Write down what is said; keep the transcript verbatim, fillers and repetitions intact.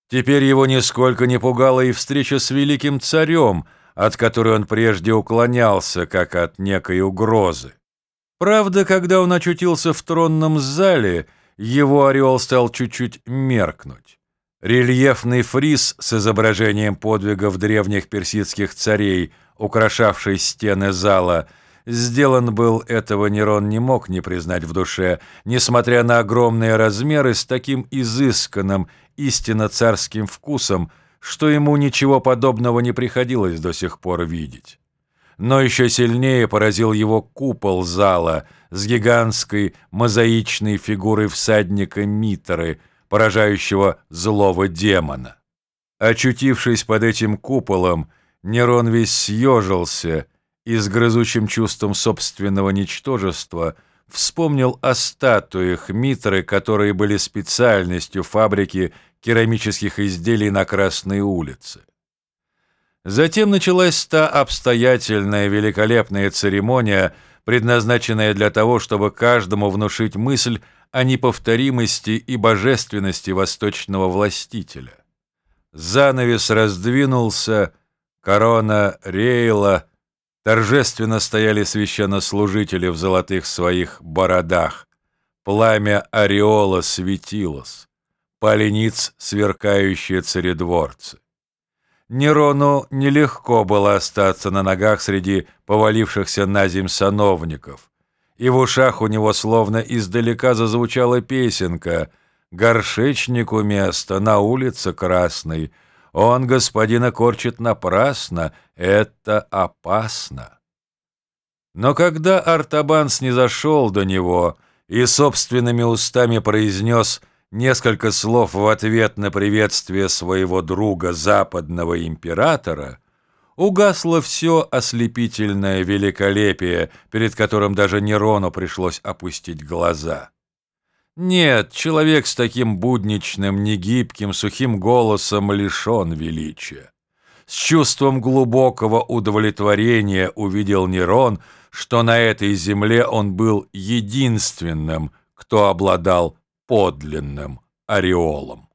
Теперь его нисколько не пугала и встреча с великим царем, от которой он прежде уклонялся, как от некой угрозы. Правда, когда он очутился в тронном зале, его ореол стал чуть-чуть меркнуть. Рельефный фриз с изображением подвигов древних персидских царей, украшавший стены зала, сделан был, этого Нерон не мог не признать в душе, несмотря на огромные размеры, с таким изысканным, истинно царским вкусом, что ему ничего подобного не приходилось до сих пор видеть. Но еще сильнее поразил его купол зала с гигантской мозаичной фигурой всадника Митры, поражающего злого демона. Очутившись под этим куполом, Нерон весь съежился и с грызучим чувством собственного ничтожества вспомнил о статуях Митры, которые были специальностью фабрики керамических изделий на Красной улице. Затем началась та обстоятельная, великолепная церемония, предназначенная для того, чтобы каждому внушить мысль о неповторимости и божественности восточного властителя. Занавес раздвинулся, корона реяла, торжественно стояли священнослужители в золотых своих бородах, пламя ореола светилось, пали ниц сверкающие царедворцы. Нерону нелегко было остаться на ногах среди повалившихся наземь сановников, и в ушах у него словно издалека зазвучала песенка «Горшечнику место на улице Красной, он господина корчит напрасно, это опасно». Но когда Артабан снизошел до него и собственными устами произнес несколько слов в ответ на приветствие своего друга западного императора, угасло все ослепительное великолепие, перед которым даже Нерону пришлось опустить глаза. Нет, человек с таким будничным, негибким, сухим голосом лишен величия. С чувством глубокого удовлетворения увидел Нерон, что на этой земле он был единственным, кто обладал подлинным ореолом.